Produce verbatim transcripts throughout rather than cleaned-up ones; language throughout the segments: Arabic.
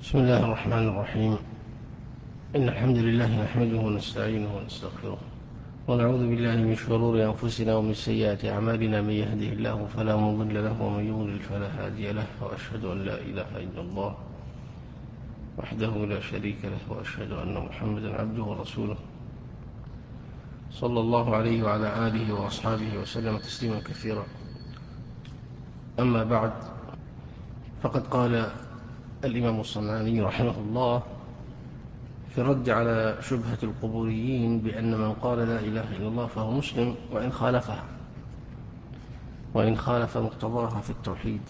بسم الله الرحمن الرحيم. إن الحمد لله نحمده ونستعينه ونستغفره ونعوذ بالله من شرور أنفسنا ومن سيئات أعمالنا. من يهده الله فلا مضل له ومن يضلل فلا هادي له، وأشهد أن لا إله إلا الله وحده لا شريك له، وأشهد أن محمدا عبده ورسوله صلى الله عليه وعلى آله وأصحابه وسلم تسليما كثيرا. أما بعد، فقد قال الإمام الصنعاني رحمه الله في الرد على شبهة القبوريين بأن من قال لا إله إلا الله فهو مسلم وإن خالفها وإن خالف مقتضاها في التوحيد.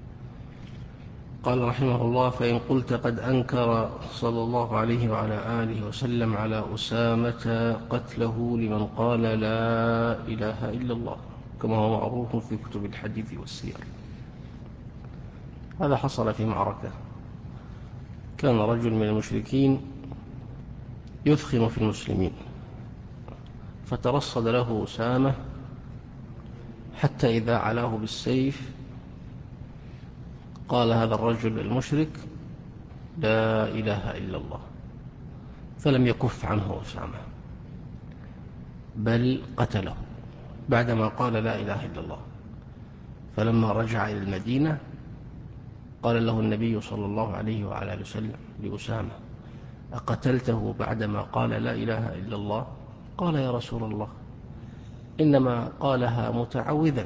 قال رحمه الله: فإن قلت قد أنكر صلى الله عليه وعلى آله وسلم على أسامة قتله لمن قال لا إله إلا الله، كما هو معروف في كتب الحديث والسير. هذا حصل في معركة، كان رجل من المشركين يثخن في المسلمين، فترصد له أسامة حتى إذا علاه بالسيف قال هذا الرجل المشرك لا إله إلا الله، فلم يكف عنه أسامة بل قتله بعدما قال لا إله إلا الله. فلما رجع إلى المدينة قال له النبي صلى الله عليه وعلى آله وسلم لأسامة: أقتلته بعدما قال لا إله إلا الله؟ قال: يا رسول الله، إنما قالها متعوذا.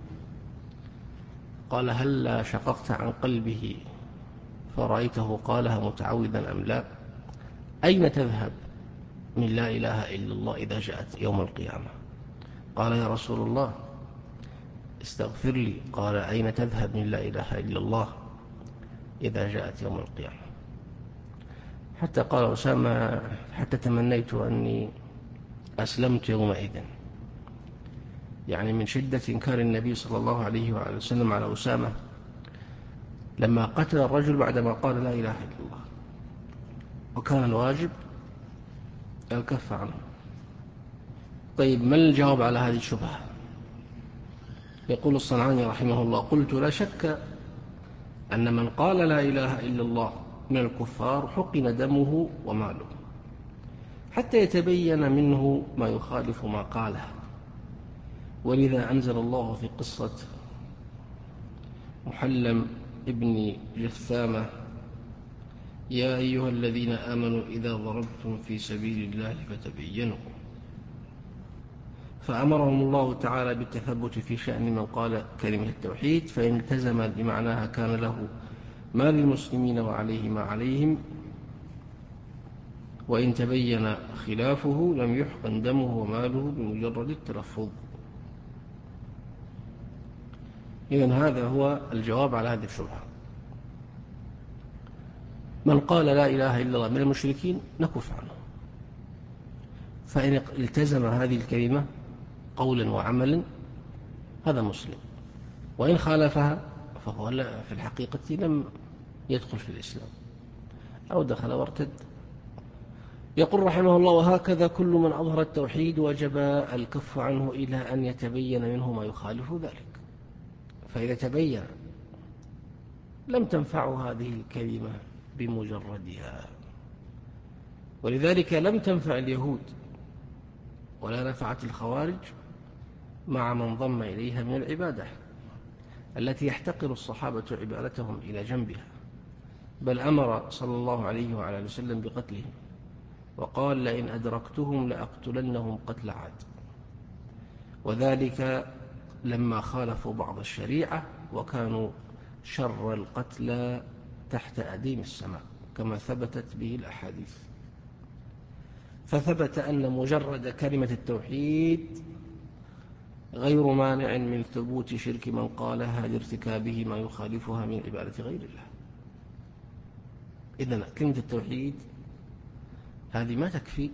قال: هل شققت عن قلبه فرأيته قالها متعوذا أم لا؟ أين تذهب من لا إله إلا الله إذا جاءت يوم القيامة؟ قال: يا رسول الله، استغفر لي. قال: أين تذهب من لا إله إلا الله إذا جاءت يوم القيامة؟ حتى قال أسامة: حتى تمنيت أني أسلمت يومئذ، يعني من شدة إنكار النبي صلى الله عليه وآله وسلم على أسامة لما قتل الرجل بعدما قال لا إله إلا الله، وكان الواجب الكف عنه. طيب، ما الجواب على هذه الشبهة؟ يقول الصنعاني رحمه الله: قلت: لا شك أن من قال لا إله إلا الله من الكفار حقن دمه وماله حتى يتبين منه ما يخالف ما قاله. ولذا أنزل الله في قصة محلم ابن جثامة: يا أيها الذين آمنوا إذا ضربتم في سبيل الله فتبينوا. فأمرهم الله تعالى بالتثبت في شأن من قال كلمة التوحيد، فإن التزم بمعناها كان له ما للمسلمين وعليه ما عليهم، وإن تبين خلافه لم يحقن دمه وماله بمجرد التلفظ. إذن هذا هو الجواب على هذه الشبهة. من قال لا إله إلا الله من المشركين نكف عنه، فإن التزم هذه الكلمة قولا وعملا هذا مسلم، وإن خالفها فهو في الحقيقة لم يدخل في الإسلام أو دخل وارتد. يقول رحمه الله: وهكذا كل من أظهر التوحيد وجب الكف عنه إلى أن يتبين منه ما يخالف ذلك. فإذا تبين لم تنفع هذه الكلمة بمجردها، ولذلك لم تنفع اليهود ولا نفعت الخوارج مع من ضم إليها من العبادة التي يحتقر الصحابة عبادتهم إلى جنبها، بل أمر صلى الله عليه وعلى وسلم بقتلهم، وقال: لئن أدركتهم لأقتلنهم قتل عاد. وذلك لما خالفوا بعض الشريعة وكانوا شر القتلى تحت أديم السماء، كما ثبتت به الأحاديث. فثبت أن مجرد كلمة التوحيد غير مانع من ثبوت شرك من قالها لارتكابه ما يخالفها من عبادة غير الله. إذن كلمة التوحيد هذه ما تكفي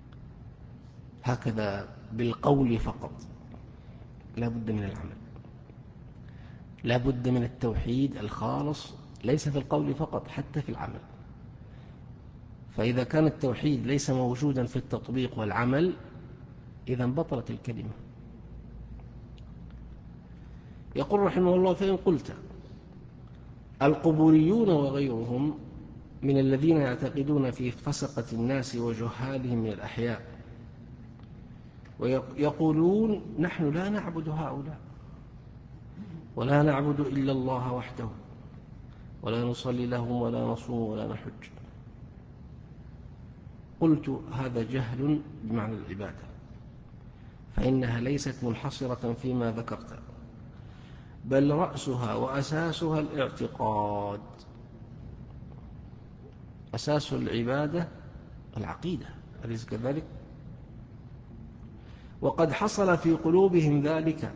هكذا بالقول فقط، لا بد من العمل، لا بد من التوحيد الخالص، ليس في القول فقط، حتى في العمل. فإذا كان التوحيد ليس موجودا في التطبيق والعمل إذن بطلت الكلمة. يقول رحمه الله: فإن قلت القبوريون وغيرهم من الذين يعتقدون في فسقة الناس وجهالهم من الأحياء ويقولون نحن لا نعبد هؤلاء ولا نعبد إلا الله وحده ولا نصلي لهم ولا نصوم ولا نحج. قلت هذا جهل بمعنى العبادة، فإنها ليست منحصرة فيما ذكرت، بل رأسها وأساسها الاعتقاد. أساس العبادة العقيدة، أليس كذلك؟ وقد حصل في قلوبهم ذلك،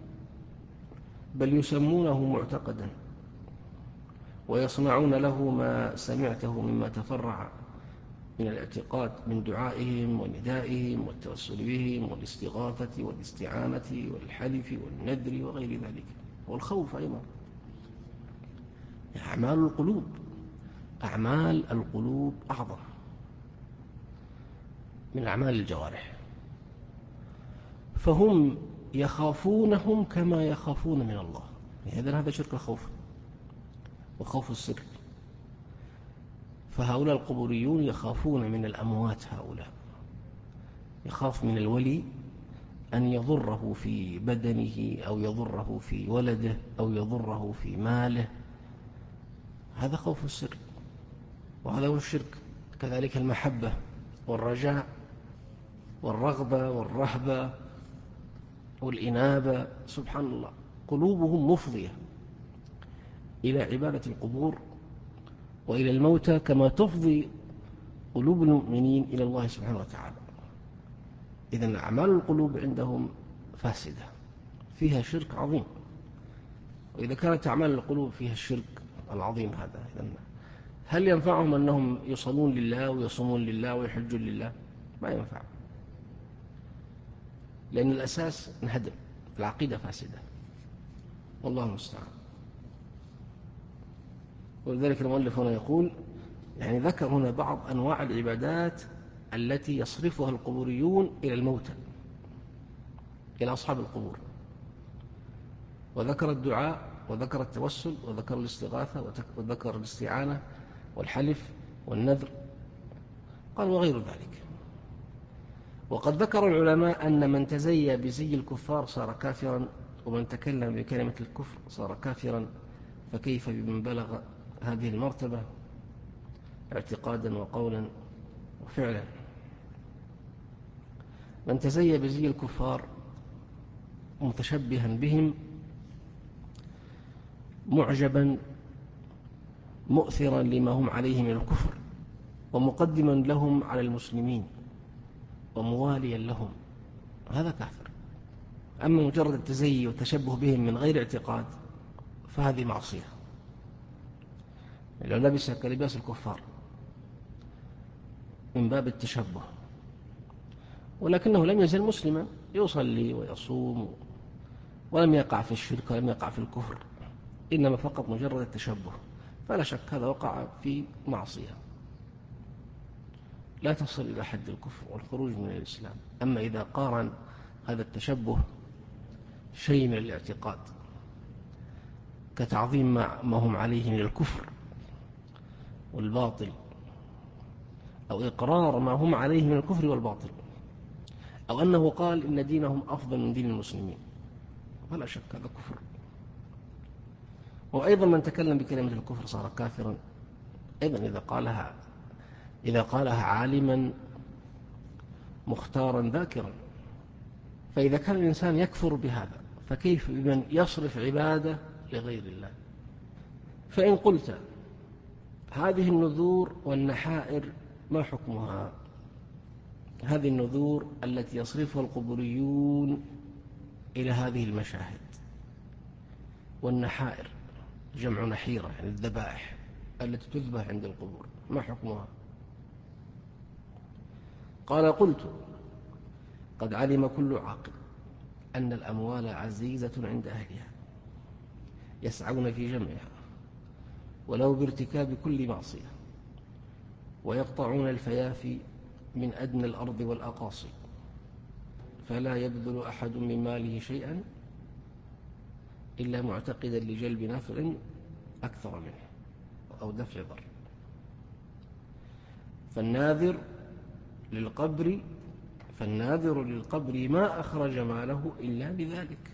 بل يسمونه معتقدا ويصنعون له ما سمعته مما تفرع من الاعتقاد من دعائهم وندائهم والتوسل بهم والاستغاثة والاستعانة والحلف والنذر وغير ذلك، والخوف أيضا. أعمال القلوب، أعمال القلوب أعظم من أعمال الجوارح، فهم يخافونهم كما يخافون من الله. إذن هذا شرك الخوف وخوف السر. فهؤلاء القبوريون يخافون من الأموات، هؤلاء يخاف من الولي أن يضره في بدنه أو يضره في ولده أو يضره في ماله، هذا خوف السر، وهذا هو الشرك. كذلك المحبة والرجاء والرغبة والرهبة والإنابة، سبحان الله، قلوبهم مفضية إلى عبادة القبور وإلى الموتى كما تفضي قلوب المؤمنين إلى الله سبحانه وتعالى. إذن أعمال القلوب عندهم فاسدة فيها شرك عظيم. وإذا كانت أعمال القلوب فيها الشرك العظيم هذا، إذن هل ينفعهم أنهم يصلون لله ويصومون لله ويحجون لله؟ ما ينفع، لأن الأساس انهدم، العقيدة فاسدة، والله المستعان. ولذلك المؤلف هنا يقول، يعني ذكر هنا بعض أنواع العبادات التي يصرفها القبوريون إلى الموتى، إلى أصحاب القبور، وذكر الدعاء وذكر التوسل وذكر الاستغاثة وذكر الاستعانة والحلف والنذر، قال وغير ذلك. وقد ذكر العلماء أن من تزيى بزي الكفار صار كافرا، ومن تكلم بكلمة الكفر صار كافرا، فكيف بمن بلغ هذه المرتبة اعتقادا وقولا وفعلا؟ من تزيى بزي الكفار متشبها بهم معجبا مؤثرا لما هم عليه من الكفر ومقدما لهم على المسلمين ومواليا لهم، هذا كافر. أما مجرد التزيي والتشبه بهم من غير اعتقاد فهذه معصية، لو لبس كلباس الكفار من باب التشبه، ولكنه لم يزل مسلما يصلي ويصوم ولم يقع في الشرك ولم يقع في الكفر، إنما فقط مجرد التشبه، فلا شك هذا وقع في معصية لا تصل إلى حد الكفر والخروج من الإسلام. أما إذا قارن هذا التشبه شيء من الاعتقاد كتعظيم ما هم عليه من الكفر والباطل، أو إقرار ما هم عليه من الكفر والباطل، أو أنه قال إن دينهم أفضل من دين المسلمين، فلا شك هذا كفر. وأيضا من تكلم بكلمة الكفر صار كافرا أيضا إذا قالها إذا قالها عالما مختارا ذاكرا. فإذا كان الإنسان يكفر بهذا فكيف بمن يصرف عبادة لغير الله؟ فإن قلت هذه النذور والنحائر ما حكمها؟ هذه النذور التي يصرفها القبوريون إلى هذه المشاهد، والنحائر جمع نحيرة يعني الذبائح التي تذبح عند القبور، ما حكمها؟ قال قلت قد علم كل عاقل أن الأموال عزيزة عند أهلها يسعون في جمعها ولو بارتكاب كل معصية، ويقطعون الفيافي من أدنى الأرض والأقاصي، فلا يبذل أحد من ماله شيئا إلا معتقدا لجلب نفع أكثر منه أو دفع ضر. فالناذر للقبر فالناذر للقبر ما أخرج ماله إلا بذلك.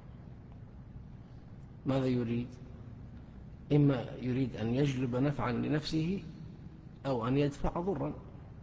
ماذا يريد؟ إما يريد أن يجلب نفعا لنفسه أو أن يدفع ضرا،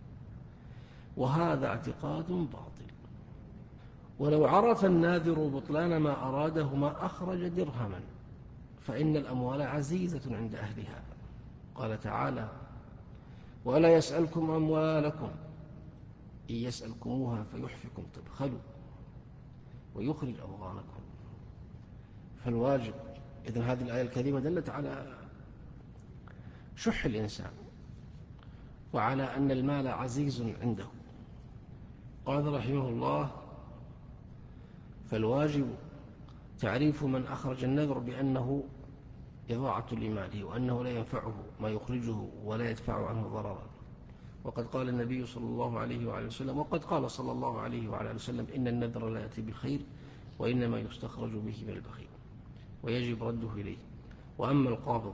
وهذا اعتقاد باطل. ولو عرف الناذر بطلان ما أراده ما أخرج درهما، فإن الأموال عزيزة عند أهلها. قال تعالى: ولا يسألكم أموالكم إن يسألكموها فيحفكم تبخلوا ويخرج أضغانكم. فالواجب إذن هذه الآية الكريمة دلت على شح الإنسان وعلى أن المال عزيز عنده. قال رحمه الله: فالواجب تعريف من أخرج النذر بأنه إضاعة لماله، وأنه لا ينفعه ما يخرجه ولا يدفع عنه ضررا. وقد قال النبي صلى الله عليه وعلى وسلم وقد قال صلى الله عليه وعلى وسلم: إن النذر لا يأتي بخير وإنما يستخرج به من البخيل ويجب رده إليه. وأما القابض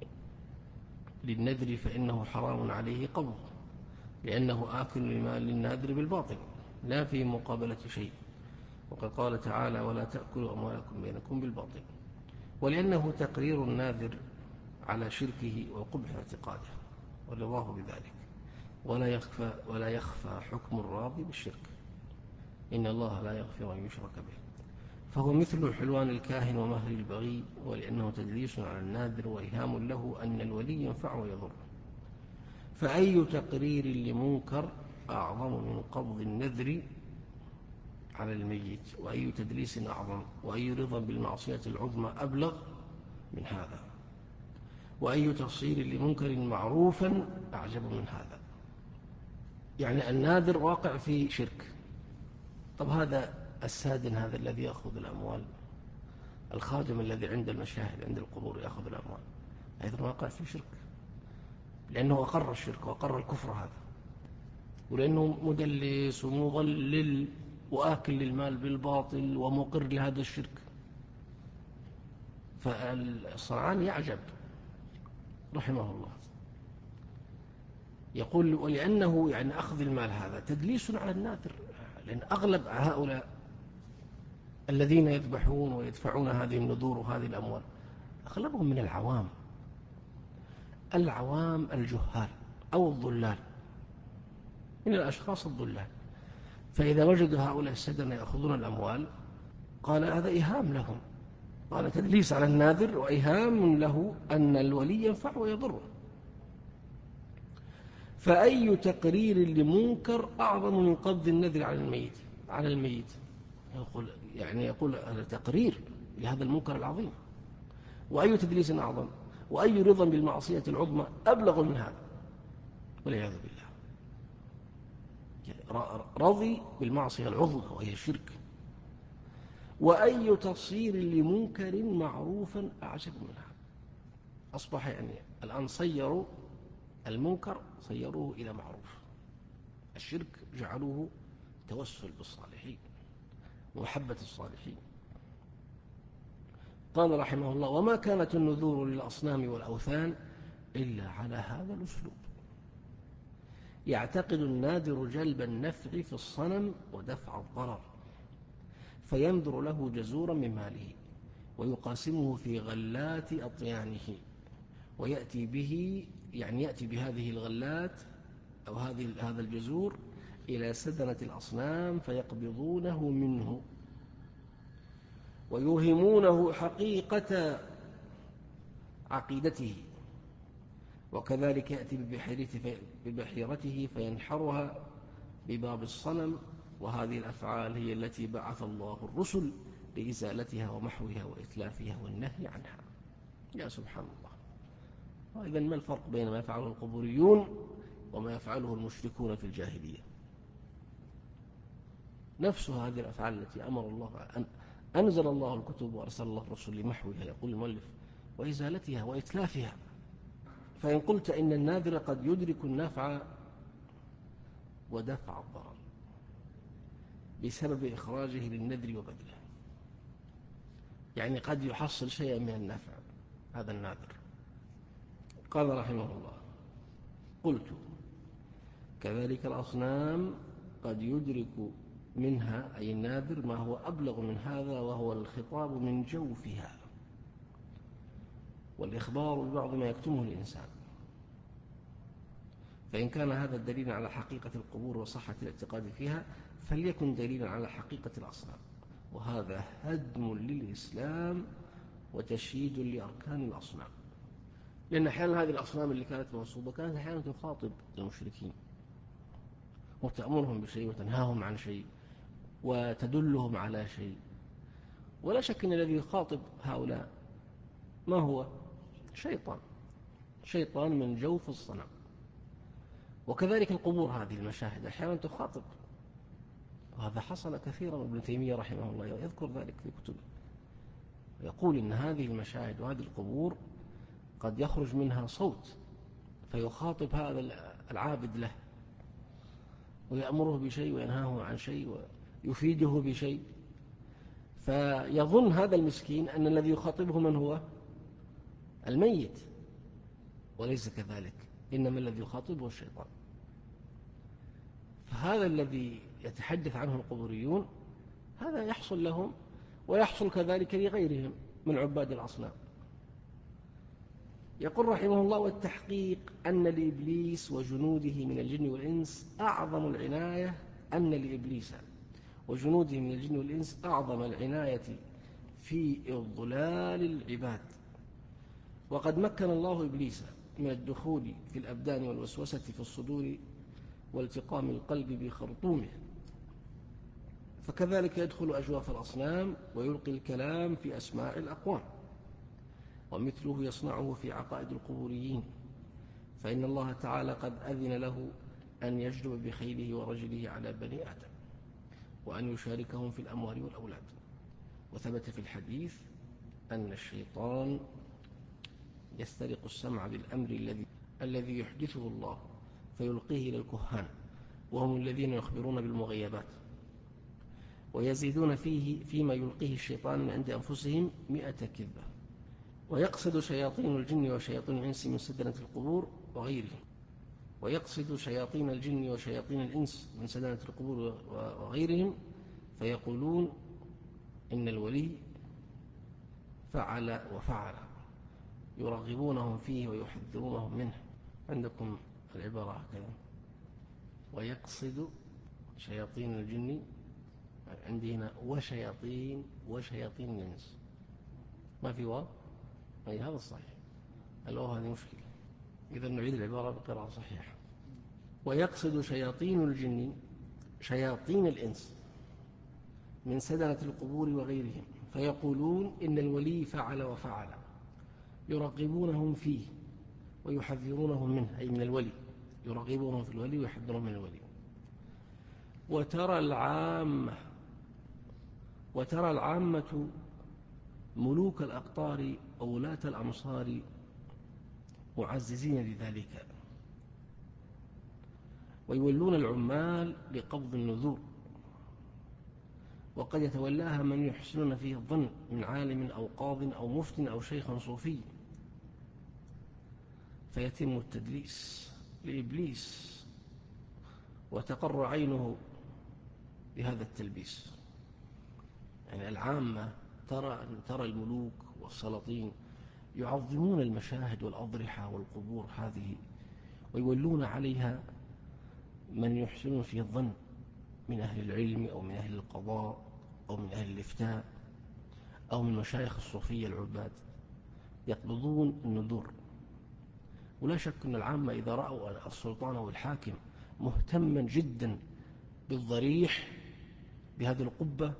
للنذر فإنه حرام عليه قبض، لأنه آكل لمال الناذر بالباطل لا في مقابلة شيء. وقد قال تعالى: ولا تأكلوا أموالكم بينكم بالباطل. ولأنه تقرير الناذر على شركه وقبح اعتقاده ورضاه بذلك، ولا يخفى, ولا يخفى حكم الراضي بالشرك، إن الله لا يغفر أن يشرك به. فهو مثل حلوان الكاهن ومهر البغي، ولأنه تدليس على الناذر وإيهام له أن الولي ينفع ويضر. فأي تقرير لمنكر أعظم من قبض النذر على الميت؟ وأي تدليس أعظم؟ وأي رضا بالمعصية العظمى أبلغ من هذا؟ وأي تفصيل لمنكر معروفا أعجب من هذا؟ يعني الناذر واقع في شرك. طب هذا السادن، هذا الذي يأخذ الأموال، الخادم الذي عند المشاهد عند القبور يأخذ الأموال، أيضا واقع في شرك، لأنه أقر الشرك وأقر الكفر هذا، ولأنه مدلس ومضلل وآكل للمال بالباطل ومقر لهذا الشرك. فالصنعاني يعجب رحمه الله، يقول: ولأنه يعني أخذ المال هذا تدليس على الناذر، لأن أغلب هؤلاء الذين يذبحون ويدفعون هذه النذور وهذه الأموال أغلبهم من العوام العوام الجهال أو الضلال، من الأشخاص الضلال. فإذا وجدوا هؤلاء السدنة يأخذون الأموال قال هذا إيهام لهم، قال تدليس على الناذر وإيهام له أن الولي ينفع ويضره. فأي تقرير لمنكر أعظم من قبض النذر على الميت على الميت يقول يعني يقول هذا تقرير لهذا المنكر العظيم. وأي تدليس أعظم؟ وأي رضا بالمعصية العظمى أبلغ من هذا؟ والعياذ بالله، رضي بالمعصية العظمى وهي الشرك. وأي تصير لمنكر معروفا أعجب من هذا؟ أصبح يعني الآن صيروا المنكر صيروه إلى معروف، الشرك جعلوه توسل بالصالحين ومحبة الصالحين. قال رحمه الله: وما كانت النذور للأصنام والأوثان إلا على هذا الأسلوب. يعتقد الناذر جلب النفع في الصنم ودفع الضرر، فينذر له جزورا من ماله ويقاسمه في غلات أطيانه، ويأتي به يعني يأتي بهذه الغلات أو هذه هذا الجزور إلى سدنة الأصنام فيقبضونه منه ويوهمونه حقيقة عقيدته، وكذلك يأتي ببحيرته فينحرها بباب الصنم. وهذه الأفعال هي التي بعث الله الرسل لإزالتها ومحوها وإتلافها والنهي عنها. يا سبحان الله. إذن ما الفرق بين ما يفعله القبوريون وما يفعله المشركون في الجاهلية؟ نفس هذه الأفعال التي أمر الله أن أنزل الله الكتب وأرسل الله الرسل لمحوها، يقول المؤلف، وإزالتها وإتلافها. فإن قلت إن الناذر قد يدرك النفع ودفع الضرر بسبب إخراجه للنذر وبذله، يعني قد يحصل شيئا من النفع هذا الناذر. قال رحمه الله: قلت كذلك الأصنام قد يدرك منها أي النادر ما هو أبلغ من هذا، وهو الخطاب من جوفها والإخبار ببعض ما يكتمه الإنسان. فإن كان هذا الدليل على حقيقة القبور وصحة الاعتقاد فيها، فليكن دليلا على حقيقة الأصنام، وهذا هدم للإسلام وتشييد لأركان الأصنام. لأن أحيانا هذه الأصنام اللي كانت منصوبة كانت أحيانا تخاطب المشركين وتأمرهم بشيء وتنهاهم عن شيء وتدلهم على شيء، ولا شك أن الذي يخاطب هؤلاء ما هو؟ شيطان، شيطان من جوف الصنم. وكذلك القبور، هذه المشاهد أحيانا تخاطب، وهذا حصل كثيرا. ابن تيمية رحمه الله يذكر ذلك في كتبه، يقول إن هذه المشاهد وهذه القبور قد يخرج منها صوت فيخاطب هذا العابد له ويأمره بشيء وينهاه عن شيء ويفيده بشيء، فيظن هذا المسكين أن الذي يخاطبه من هو؟ الميت، وليس كذلك، إنما الذي يخاطبه الشيطان. فهذا الذي يتحدث عنه القبوريون هذا يحصل لهم، ويحصل كذلك لغيرهم من عباد الأصنام. يقول رحمه الله: والتحقيق أن لإبليس وجنوده من الجن والإنس أعظم العناية أن لإبليس وجنوده من الجن والإنس أعظم العناية في إضلال العباد. وقد مكن الله إبليس من الدخول في الأبدان والوسوسة في الصدور والتقام القلب بخرطومه، فكذلك يدخل أجواف الأصنام ويلقي الكلام في أسماع الأقوام، ومثله يصنعه في عقائد القبوريين، فإن الله تعالى قد أذن له أن يجلب بخيله ورجله على بني آدم، وأن يشاركهم في الأموال والأولاد. وثبت في الحديث أن الشيطان يسترق السمع بالأمر الذي الذي يحدثه الله فيلقيه إلى الكهان، وهم الذين يخبرون بالمغيبات، ويزيدون فيه فيما يلقيه الشيطان من عند أنفسهم مئة كذبة. ويقصد شياطين الجن وشياطين الإنس من سدنة القبور وغيرهم ويقصد شياطين الجن وشياطين الإنس من سدنة القبور وغيرهم فيقولون إن الولي فعل وفعل، يرغبونهم فيه ويحذرونهم منه. عندكم العبارة هكذا: ويقصد شياطين الجن، عندي هنا وشياطين وشياطين الإنس، ما في واو، أي هذا الصحيح، الواو هذه مشكلة، إذا نعيد العبارة بقراءة صحيحة. ويقصد شياطين الجن شياطين الإنس من سدنة القبور وغيرهم فيقولون إن الولي فعل وفعل، يرغبونهم فيه ويحذرونهم منه، أي من الولي، يرغبونهم في الولي ويحذرونهم من الولي. وترى العامة وترى العامة ملوك الأقطار وولاة الأمصار معززين لذلك، ويولون العمال لقبض النذور، وقد يتولاها من يحسنون فيه الظن من عالم أو قاض أو مفت أو شيخ صوفي، فيتم التدليس لإبليس وتقر عينه بهذا التلبيس. يعني العامة ترى ترى الملوك والسلاطين يعظمون المشاهد والأضرحة والقبور هذه، ويولون عليها من يحسنون فيه الظن من أهل العلم أو من أهل القضاء أو من أهل الإفتاء أو من مشايخ الصوفية العباد، يقبضون النذور. ولا شك أن العامة إذا رأوا السلطان أو الحاكم مهتما جدا بالضريح بهذه القبة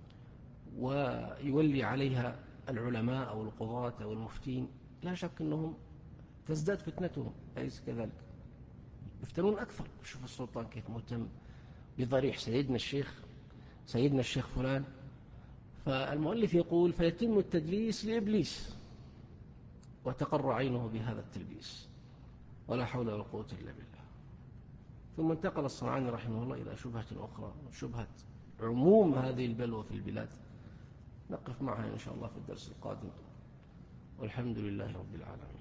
ويولي عليها العلماء أو القضاة أو المفتين، لا شك أنهم تزداد فتنتهم، أليس كذلك؟ يفتنون أكثر. شوف السلطان كيف مهتم بضريح سيدنا الشيخ سيدنا الشيخ فلان. فالمؤلف يقول: فيتم التدليس لإبليس وتقر عينه بهذا التلبيس، ولا حول ولا قوة إلا بالله. ثم انتقل الصنعاني رحمه الله إلى شبهة أخرى، شبهة عموم هذه البلوى في البلاد، نقف معها إن شاء الله في الدرس القادم، والحمد لله رب العالمين.